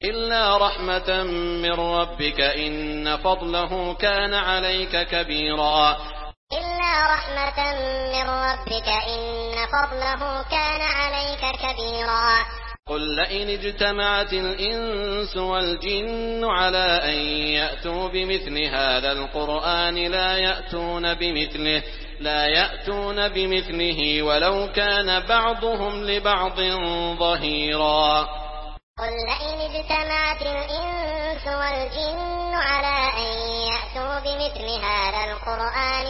إلا رحمة من ربك إن فضله كان عليك كبيرا. إلا رحمة من ربك إن فضله كان عليك كبيرا. قل لئن اجتمعت الإنس والجن على أن يأتوا بمثل هذا القرآن لا يأتون بمثله ولو كان بعضهم لبعض ظهيرا. قل لئن اجتمعت الإنس والجن على أن يأتوا بمثل هذا القرآن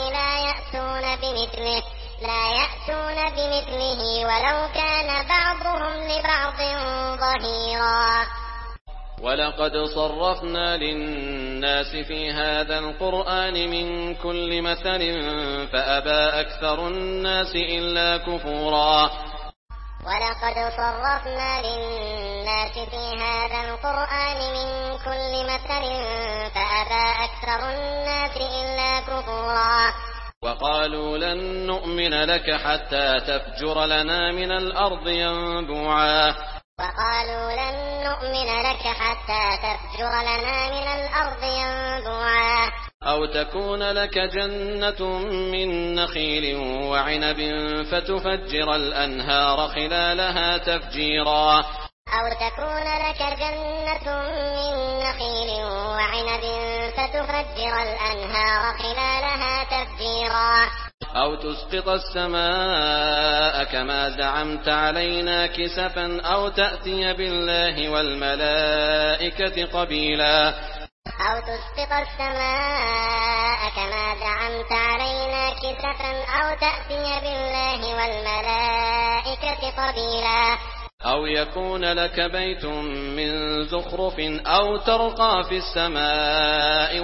لا يأتون بمثله ولو كان بعضهم لبعض ظهيرا. ولقد صرفنا للناس في هذا القرآن من كل مثل فأبى أكثر الناس إلا كفورا. ولقد صرفنا للناس في هذا القرآن من كل مثل فأبى أكثر الناس إلا كفورا. وقالوا لن نؤمن لك حتى تفجر لنا من الأرض ينبوعا. وقالوا لن نؤمن لك حتى تفجر لنا من الأرض ينبوعا. أو تكون لك جنة من نخيل وعنب فتفجر الأنهار خلالها تفجيرا. أو تكون لك جنة من نخيل وعنب فتفجر الأنهار خلالها تفجيرا. أو تسقط السماء كما زعمت علينا كسفا أو تأتي بالله والملائكة قبيلا. أو تسقط السماء كما زعمت علينا كسفا أو تأتي بالله والملائكة قبيلا. أو يكون لك بيت من زخرف أو ترقى في السماء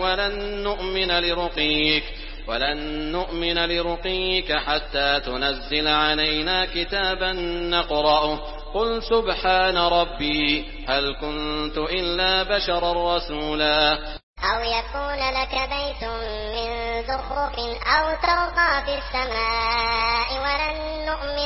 ولن نؤمن لرقيك حتى تنزل علينا كتابا نقرأه قل سبحان ربي هل كنت إلا بشرا رسولا. أو يكون لك بيت من زخرف أو ترقى في السماء ولن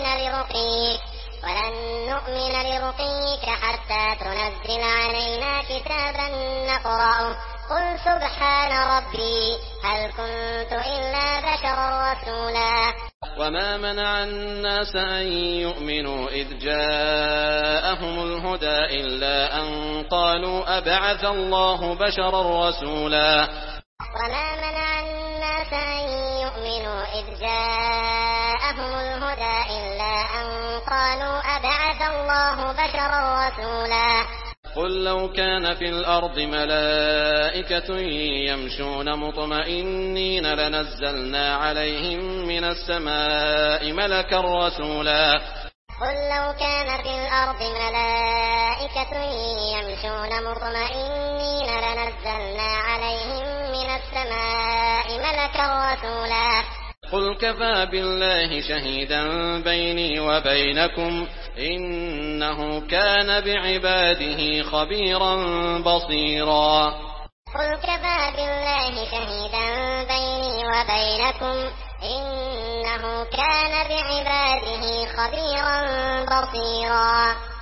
نؤمن لرقيك حتى تنزل علينا كتابا نقرأه قل سبحان ربي هل كنت إلا بشرا رسولا. وما منع الناس أن يؤمنوا إذ جاءهم الهدى إلا أن قالوا أبعث الله بشرا رسولا. وما منع الناس أن يؤمنوا إذ جاءهم الهدى إلا أن قالوا أبعث الله بشرا رسولا. قل لو كان في الأرض ملائكة يمشون مطمئنين لنزلنا عليهم من السماء ملكا رسولا. قل لو كان في الأرض ملائكة يمشون مطمئنين لنزلنا عليهم من السماء ملكا رسولا. قل كفى بالله شهيدا بيني وبينكم إنه كان بعباده خبيرا بصيرا. قل كفى بالله شهيدا بيني وبينكم إنه كان بعباده خبيرا بصيرا.